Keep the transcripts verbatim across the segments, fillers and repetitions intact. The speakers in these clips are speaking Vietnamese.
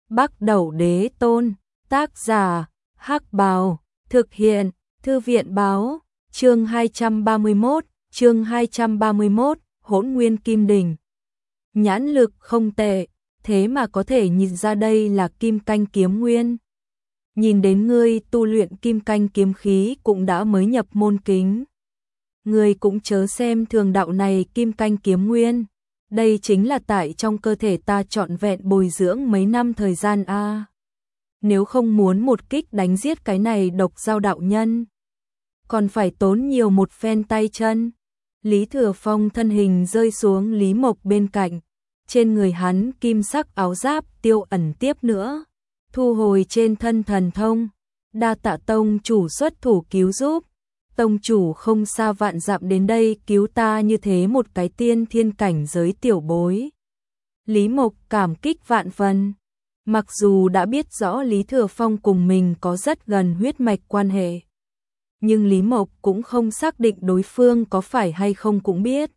Bắc Đẩu Đế Tôn, tác giả, Hắc Bào, thực hiện, Thư viện Báo, chương hai trăm ba mươi mốt, chương hai trăm ba mươi mốt, Hỗn Nguyên Kim Đỉnh. Nhãn lực không tệ, thế mà có thể nhìn ra đây là Kim Canh Kiếm Nguyên. Nhìn đến ngươi tu luyện Kim Canh kiếm khí cũng đã mới nhập môn kính. Ngươi cũng chớ xem thường đạo này Kim Canh kiếm nguyên. Đây chính là tại trong cơ thể ta trọn vẹn bồi dưỡng mấy năm thời gian a. Nếu không muốn một kích đánh giết cái này độc giao đạo nhân, còn phải tốn nhiều một phen tay chân. Lý Thừa Phong thân hình rơi xuống Lý Mộc bên cạnh, trên người hắn kim sắc áo giáp tiêu ẩn tiếp nữa, thu hồi trên thân thần thông, đa tạ tông chủ xuất thủ cứu giúp. Tông chủ không xa vạn dặm đến đây cứu ta như thế một cái tiên thiên cảnh giới tiểu bối. Lý Mộc cảm kích vạn phần. Mặc dù đã biết rõ Lý Thừa Phong cùng mình có rất gần huyết mạch quan hệ, nhưng Lý Mộc cũng không xác định đối phương có phải hay không cũng biết.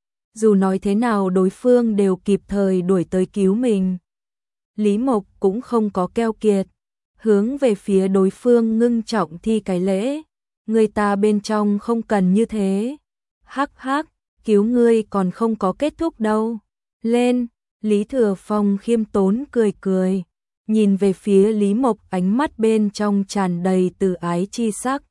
Dù nói thế nào đối phương đều kịp thời đuổi tới cứu mình. Lý Mộc cũng không có keo kiệt, hướng về phía đối phương ngưng trọng thi cái lễ. Người ta bên trong không cần như thế. Hắc hắc, cứu ngươi còn không có kết thúc đâu. Lên, Lý Thừa Phong khiêm tốn cười cười, nhìn về phía Lý Mộc ánh mắt bên trong tràn đầy từ ái chi sắc.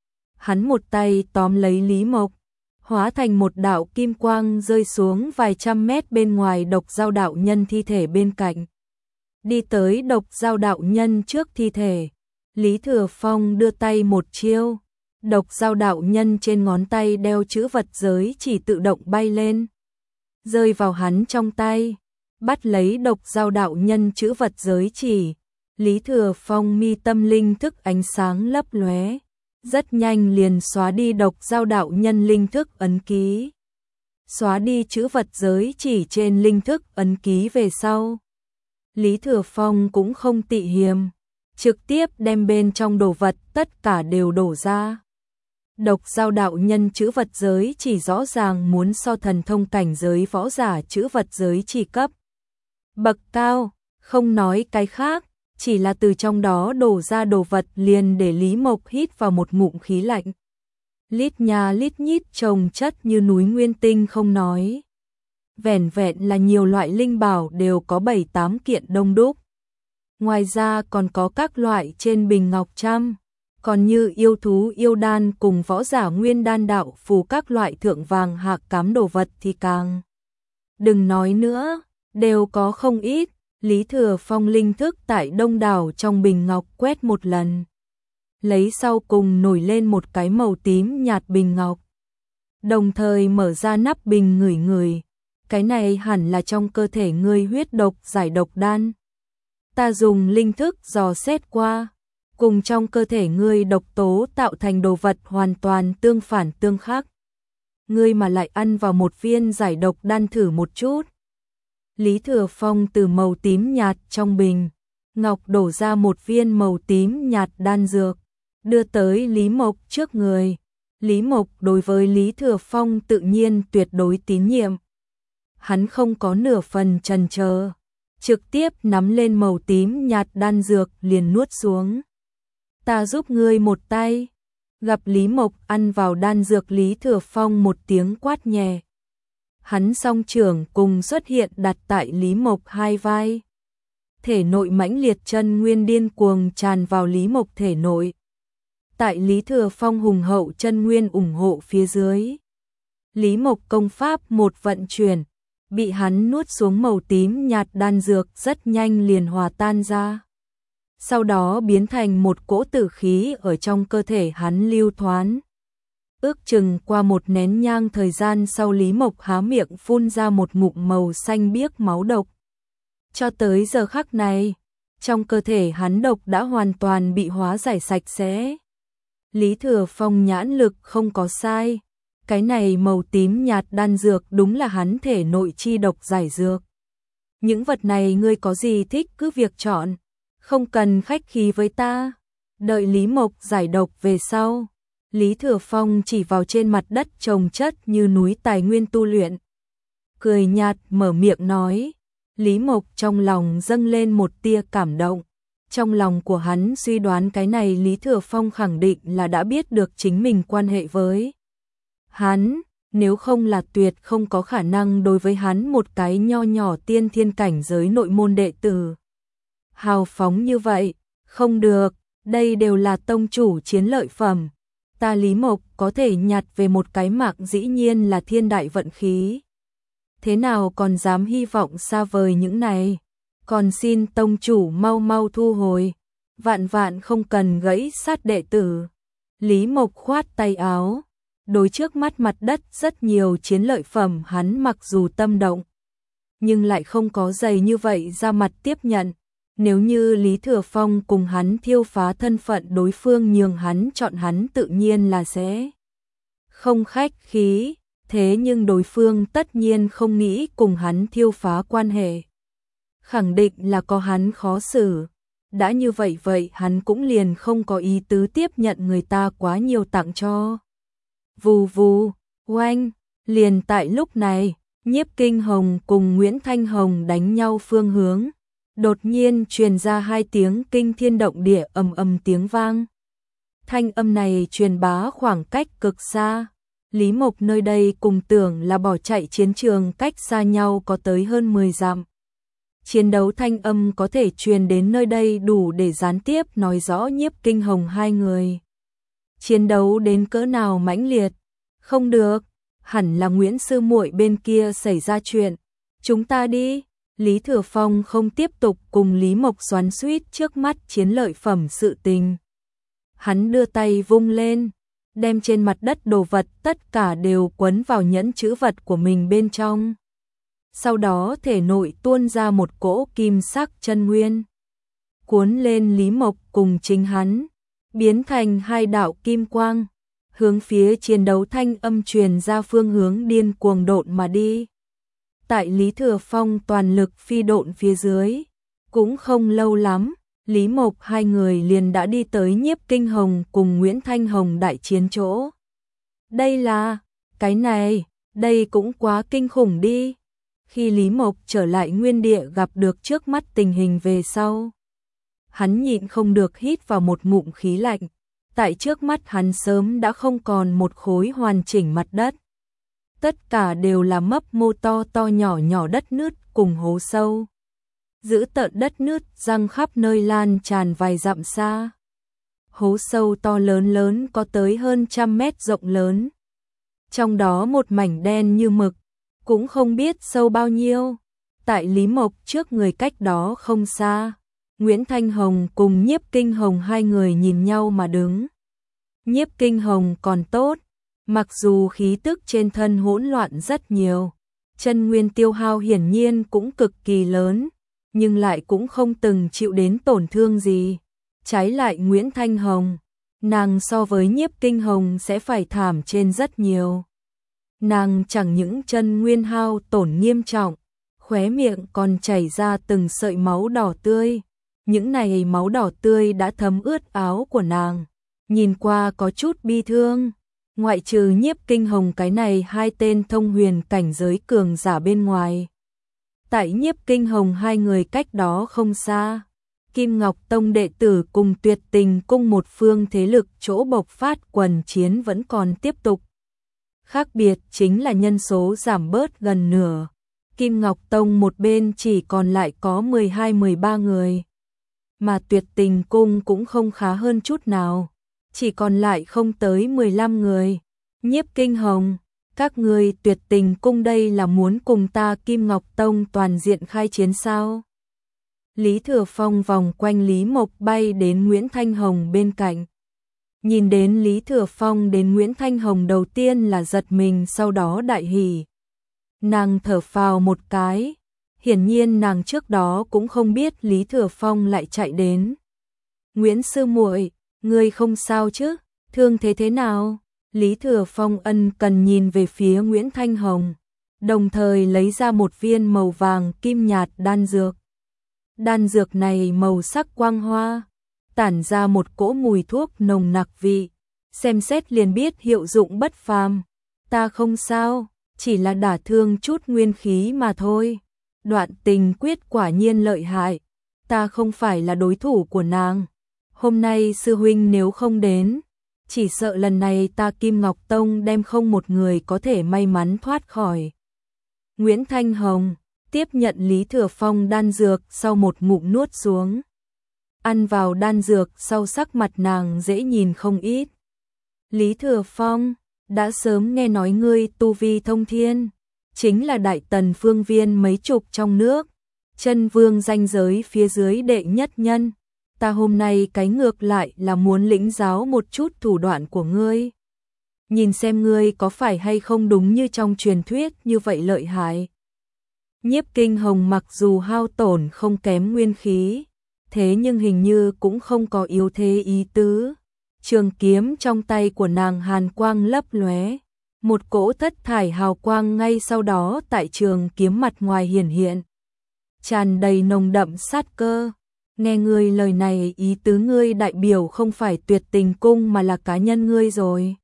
Hắn một tay tóm lấy Lý Mộc, hóa thành một đạo kim quang rơi xuống vài trăm mét bên ngoài độc giao đạo nhân thi thể bên cạnh. Đi tới độc giao đạo nhân trước thi thể, Lý Thừa Phong đưa tay một chiêu. Độc giao đạo nhân trên ngón tay đeo chữ vật giới chỉ tự động bay lên, rơi vào hắn trong tay, bắt lấy độc giao đạo nhân chữ vật giới chỉ. Lý Thừa Phong mi tâm linh thức ánh sáng lấp lóe, rất nhanh liền xóa đi độc giao đạo nhân linh thức ấn ký. Xóa đi chữ vật giới chỉ trên linh thức ấn ký về sau, Lý Thừa Phong cũng không tị hiềm, trực tiếp đem bên trong đồ vật tất cả đều đổ ra. Độc giao đạo nhân chữ vật giới chỉ rõ ràng muốn so thần thông cảnh giới võ giả chữ vật giới chỉ cấp bậc cao, không nói cái khác, chỉ là từ trong đó đổ ra đồ vật liền để Lý Mộc hít vào một ngụm khí lạnh. Lít nha lít nhít chồng chất như núi nguyên tinh không nói. Vẻn vẹn là nhiều loại linh bảo đều có bảy tám kiện đông đúc. Ngoài ra còn có các loại trên bình ngọc trăm. Còn như yêu thú yêu đan cùng võ giả nguyên đan đạo phù các loại thượng vàng hạ cám đồ vật thì càng đừng nói nữa, đều có không ít. Lý Thừa Phong linh thức tại đông đảo trong bình ngọc quét một lần, lấy sau cùng nổi lên một cái màu tím nhạt bình ngọc, đồng thời mở ra nắp bình ngửi ngửi. Cái này hẳn là trong cơ thể ngươi huyết độc giải độc đan. Ta dùng linh thức dò xét qua, cùng trong cơ thể ngươi độc tố tạo thành đồ vật hoàn toàn tương phản tương khắc. Ngươi mà lại ăn vào một viên giải độc đan thử một chút. Lý Thừa Phong từ màu tím nhạt trong bình ngọc đổ ra một viên màu tím nhạt đan dược, đưa tới Lý Mộc trước người. Lý Mộc đối với Lý Thừa Phong tự nhiên tuyệt đối tín nhiệm. Hắn không có nửa phần chần chờ, trực tiếp nắm lên màu tím nhạt đan dược liền nuốt xuống. Ta giúp ngươi một tay. Gặp Lý Mộc ăn vào đan dược, Lý Thừa Phong một tiếng quát nhẹ. Hắn song trưởng cùng xuất hiện đặt tại Lý Mộc hai vai. Thể nội mãnh liệt chân nguyên điên cuồng tràn vào Lý Mộc thể nội. Tại Lý Thừa Phong hùng hậu chân nguyên ủng hộ phía dưới, Lý Mộc công pháp một vận chuyển, bị hắn nuốt xuống màu tím nhạt đan dược rất nhanh liền hòa tan ra. Sau đó biến thành một cỗ tử khí ở trong cơ thể hắn lưu thoán. Ước chừng qua một nén nhang thời gian sau, Lý Mộc há miệng phun ra một ngụm màu xanh biếc máu độc. Cho tới giờ khắc này, trong cơ thể hắn độc đã hoàn toàn bị hóa giải sạch sẽ. Lý Thừa Phong nhãn lực không có sai. Cái này màu tím nhạt đan dược đúng là hắn thể nội chi độc giải dược. Những vật này ngươi có gì thích cứ việc chọn, không cần khách khí với ta. Đợi Lý Mộc giải độc về sau, Lý Thừa Phong chỉ vào trên mặt đất trồng chất như núi tài nguyên tu luyện, cười nhạt mở miệng nói, Lý Mộc trong lòng dâng lên một tia cảm động. Trong lòng của hắn suy đoán cái này Lý Thừa Phong khẳng định là đã biết được chính mình quan hệ với hắn, nếu không là tuyệt không có khả năng đối với hắn một cái nho nhỏ tiên thiên cảnh giới nội môn đệ tử hào phóng như vậy. Không được, đây đều là tông chủ chiến lợi phẩm, ta Lý Mộc có thể nhặt về một cái mạng dĩ nhiên là thiên đại vận khí. Thế nào còn dám hy vọng xa vời những này, còn xin tông chủ mau mau thu hồi, vạn vạn không cần gãy sát đệ tử. Lý Mộc khoát tay áo, đối trước mắt mặt đất rất nhiều chiến lợi phẩm hắn mặc dù tâm động, nhưng lại không có dày như vậy ra mặt tiếp nhận. Nếu như Lý Thừa Phong cùng hắn thiêu phá thân phận đối phương nhường hắn chọn hắn tự nhiên là sẽ không khách khí, thế nhưng đối phương tất nhiên không nghĩ cùng hắn thiêu phá quan hệ. Khẳng định là có hắn khó xử, đã như vậy vậy hắn cũng liền không có ý tứ tiếp nhận người ta quá nhiều tặng cho. Vù vù, oanh, liền tại lúc này, Nhiếp Kinh Hồng cùng Nguyễn Thanh Hồng đánh nhau phương hướng. Đột nhiên truyền ra hai tiếng kinh thiên động địa ầm ầm tiếng vang. Thanh âm này truyền bá khoảng cách cực xa. Lý Mộc nơi đây cùng tưởng là bỏ chạy chiến trường cách xa nhau có tới hơn mười dặm. Chiến đấu thanh âm có thể truyền đến nơi đây đủ để gián tiếp nói rõ Nhiếp Kinh Hồng hai người chiến đấu đến cỡ nào mãnh liệt. Không được, hẳn là Nguyễn sư muội bên kia xảy ra chuyện. Chúng ta đi. Lý Thừa Phong không tiếp tục cùng Lý Mộc xoắn xuýt trước mắt chiến lợi phẩm sự tình. Hắn đưa tay vung lên, đem trên mặt đất đồ vật tất cả đều quấn vào nhẫn chữ vật của mình bên trong. Sau đó thể nội tuôn ra một cỗ kim sắc chân nguyên, cuốn lên Lý Mộc cùng chính hắn, biến thành hai đạo kim quang, hướng phía chiến đấu thanh âm truyền ra phương hướng điên cuồng độn mà đi. Tại Lý Thừa Phong toàn lực phi độn phía dưới, cũng không lâu lắm, Lý Mộc hai người liền đã đi tới Nhiếp Kinh Hồng cùng Nguyễn Thanh Hồng đại chiến chỗ. Đây là, cái này, đây cũng quá kinh khủng đi. Khi Lý Mộc trở lại nguyên địa gặp được trước mắt tình hình về sau, hắn nhịn không được hít vào một ngụm khí lạnh. Tại trước mắt hắn sớm đã không còn một khối hoàn chỉnh mặt đất. Tất cả đều là mấp mô to to nhỏ nhỏ đất nứt cùng hố sâu. Giữ tợn đất nứt răng khắp nơi lan tràn vài dặm xa. Hố sâu to lớn lớn có tới hơn trăm mét rộng lớn. Trong đó một mảnh đen như mực, cũng không biết sâu bao nhiêu. Tại Lý Mộc trước người cách đó không xa, Nguyễn Thanh Hồng cùng Nhiếp Kinh Hồng hai người nhìn nhau mà đứng. Nhiếp Kinh Hồng còn tốt, mặc dù khí tức trên thân hỗn loạn rất nhiều, chân nguyên tiêu hao hiển nhiên cũng cực kỳ lớn, nhưng lại cũng không từng chịu đến tổn thương gì. Trái lại Nguyễn Thanh Hồng, nàng so với Nhiếp Kinh Hồng sẽ phải thảm trên rất nhiều. Nàng chẳng những chân nguyên hao tổn nghiêm trọng, khóe miệng còn chảy ra từng sợi máu đỏ tươi. Những này máu đỏ tươi đã thấm ướt áo của nàng, nhìn qua có chút bi thương. Ngoại trừ Nhiếp Kinh Hồng cái này hai tên thông huyền cảnh giới cường giả bên ngoài. Tại Nhiếp Kinh Hồng hai người cách đó không xa, Kim Ngọc Tông đệ tử cùng Tuyệt Tình cung một phương thế lực chỗ bộc phát quần chiến vẫn còn tiếp tục. Khác biệt chính là nhân số giảm bớt gần nửa. Kim Ngọc Tông một bên chỉ còn lại có mười hai mười ba người, mà Tuyệt Tình cung cũng không khá hơn chút nào, chỉ còn lại không tới mười lăm người. Nhiếp Kinh Hồng, các người Tuyệt Tình cung đây là muốn cùng ta Kim Ngọc Tông toàn diện khai chiến sao? Lý Thừa Phong vòng quanh Lý Mộc bay đến Nguyễn Thanh Hồng bên cạnh. Nhìn đến Lý Thừa Phong đến Nguyễn Thanh Hồng đầu tiên là giật mình, sau đó đại hỉ. Nàng thở phào một cái, hiển nhiên nàng trước đó cũng không biết Lý Thừa Phong lại chạy đến. Nguyễn sư muội, ngươi không sao chứ, thương thế thế nào? Lý Thừa Phong ân cần nhìn về phía Nguyễn Thanh Hồng, đồng thời lấy ra một viên màu vàng kim nhạt đan dược. Đan dược này màu sắc quang hoa, tản ra một cỗ mùi thuốc nồng nặc vị, xem xét liền biết hiệu dụng bất phàm. Ta không sao, chỉ là đả thương chút nguyên khí mà thôi. Đoạn Tình Quyết quả nhiên lợi hại, ta không phải là đối thủ của nàng. Hôm nay sư huynh nếu không đến, chỉ sợ lần này ta Kim Ngọc Tông đem không một người có thể may mắn thoát khỏi. Nguyễn Thanh Hồng tiếp nhận Lý Thừa Phong đan dược sau một ngụm nuốt xuống. Ăn vào đan dược sau sắc mặt nàng dễ nhìn không ít. Lý Thừa Phong, đã sớm nghe nói ngươi tu vi thông thiên, chính là đại tần phương viên mấy chục trong nước, chân vương danh giới phía dưới đệ nhất nhân. Ta hôm nay cái ngược lại là muốn lĩnh giáo một chút thủ đoạn của ngươi. Nhìn xem ngươi có phải hay không đúng như trong truyền thuyết như vậy lợi hại. Nhiếp Kinh Hồng mặc dù hao tổn không kém nguyên khí, thế nhưng hình như cũng không có yếu thế ý tứ. Trường kiếm trong tay của nàng hàn quang lấp lóe, một cỗ thất thải hào quang ngay sau đó tại trường kiếm mặt ngoài hiển hiện, tràn đầy nồng đậm sát cơ. Nghe ngươi lời này, ý tứ ngươi đại biểu không phải Tuyệt Tình Cung mà là cá nhân ngươi rồi.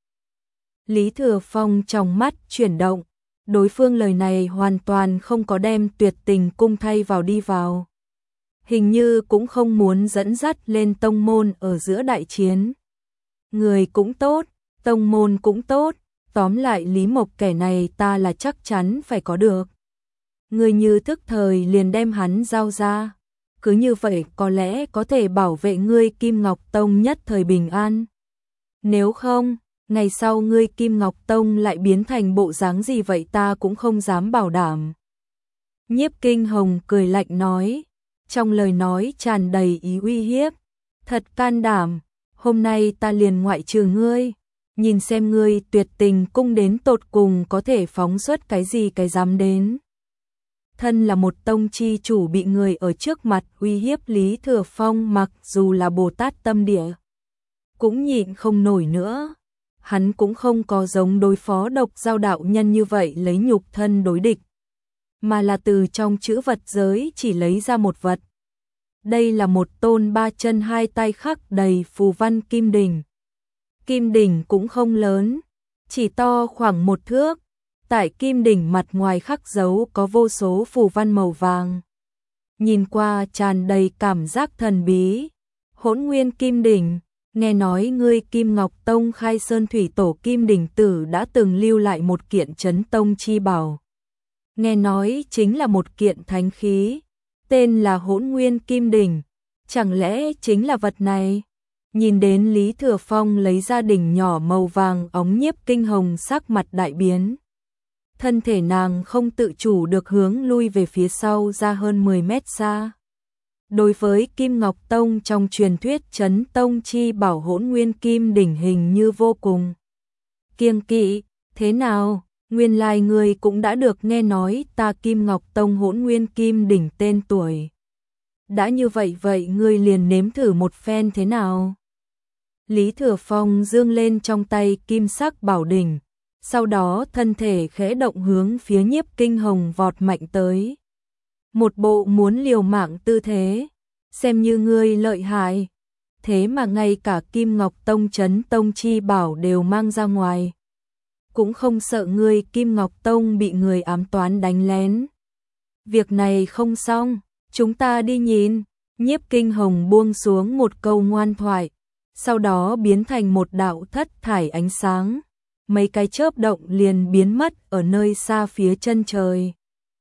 Lý Thừa Phong trong mắt chuyển động, đối phương lời này hoàn toàn không có đem Tuyệt Tình Cung thay vào đi vào. Hình như cũng không muốn dẫn dắt lên tông môn ở giữa đại chiến. Người cũng tốt, tông môn cũng tốt, tóm lại Lý Mộc kẻ này ta là chắc chắn phải có được. Người như thức thời liền đem hắn giao ra, cứ như vậy có lẽ có thể bảo vệ ngươi Kim Ngọc Tông nhất thời bình an. Nếu không, ngày sau ngươi Kim Ngọc Tông lại biến thành bộ dáng gì vậy ta cũng không dám bảo đảm. Nhiếp Kinh Hồng cười lạnh nói, trong lời nói tràn đầy ý uy hiếp. Thật can đảm, hôm nay ta liền ngoại trừ ngươi, nhìn xem ngươi Tuyệt Tình Cung đến tột cùng có thể phóng xuất cái gì cái dám đến. Thân là một tông chi chủ bị người ở trước mặt uy hiếp, Lý Thừa Phong mặc dù là Bồ Tát tâm địa, cũng nhịn không nổi nữa. Hắn cũng không có giống đối phó Độc Giao đạo nhân như vậy lấy nhục thân đối địch, mà là từ trong chữ vật giới chỉ lấy ra một vật. Đây là một tôn ba chân hai tay khắc đầy phù văn kim đỉnh. Kim đỉnh cũng không lớn, chỉ to khoảng một thước. Tại kim đỉnh mặt ngoài khắc dấu có vô số phù văn màu vàng. Nhìn qua tràn đầy cảm giác thần bí. Hỗn Nguyên Kim Đỉnh, nghe nói ngươi Kim Ngọc Tông Khai Sơn Thủy Tổ Kim Đỉnh Tử đã từng lưu lại một kiện chấn tông chi bảo. Nghe nói chính là một kiện thánh khí, tên là Hỗn Nguyên Kim Đỉnh, chẳng lẽ chính là vật này? Nhìn đến Lý Thừa Phong lấy ra đỉnh nhỏ màu vàng óng, Nhiếp Kinh Hồng sắc mặt đại biến. Thân thể nàng không tự chủ được hướng lui về phía sau ra hơn mười mét xa. Đối với Kim Ngọc Tông trong truyền thuyết chấn tông chi bảo Hỗn Nguyên Kim Đỉnh hình như vô cùng kiêng kỵ. Thế nào, nguyên lai người cũng đã được nghe nói ta Kim Ngọc Tông Hỗn Nguyên Kim Đỉnh tên tuổi. Đã như vậy vậy ngươi liền nếm thử một phen thế nào? Lý Thừa Phong dương lên trong tay kim sắc bảo đỉnh, sau đó thân thể khẽ động hướng phía Nhiếp Kinh Hồng vọt mạnh tới. Một bộ muốn liều mạng tư thế, xem như ngươi lợi hại, thế mà ngay cả Kim Ngọc Tông chấn tông chi bảo đều mang ra ngoài. Cũng không sợ ngươi Kim Ngọc Tông bị người ám toán đánh lén. Việc này không xong, chúng ta đi nhìn. Nhiếp Kinh Hồng buông xuống một câu ngoan thoại, sau đó biến thành một đạo thất thải ánh sáng. Mấy cái chớp động liền biến mất ở nơi xa phía chân trời.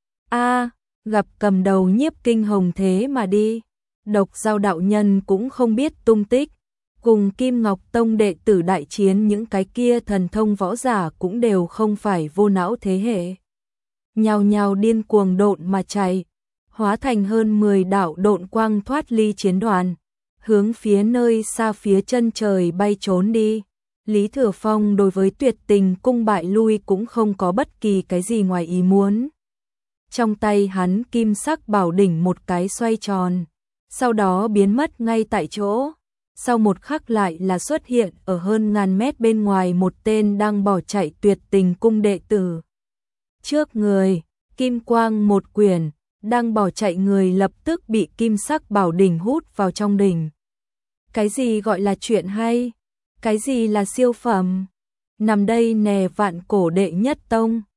A, gặp cầm đầu Nhiếp Kinh Hồng thế mà đi. Độc Giao đạo nhân cũng không biết tung tích, cùng Kim Ngọc Tông đệ tử đại chiến những cái kia thần thông võ giả cũng đều không phải vô não thế hệ. Nhào nhào điên cuồng độn mà chạy, hóa thành hơn mười đạo độn quang thoát ly chiến đoàn, hướng phía nơi xa phía chân trời bay trốn đi. Lý Thừa Phong đối với Tuyệt Tình Cung bại lui cũng không có bất kỳ cái gì ngoài ý muốn. Trong tay hắn kim sắc bảo đỉnh một cái xoay tròn, sau đó biến mất ngay tại chỗ. Sau một khắc lại là xuất hiện ở hơn ngàn mét bên ngoài một tên đang bỏ chạy Tuyệt Tình Cung đệ tử. Trước người, kim quang một quyển, đang bỏ chạy người lập tức bị kim sắc bảo đỉnh hút vào trong đỉnh. Cái gì gọi là chuyện hay? Cái gì là siêu phẩm? Nằm đây nè vạn cổ đệ nhất tông,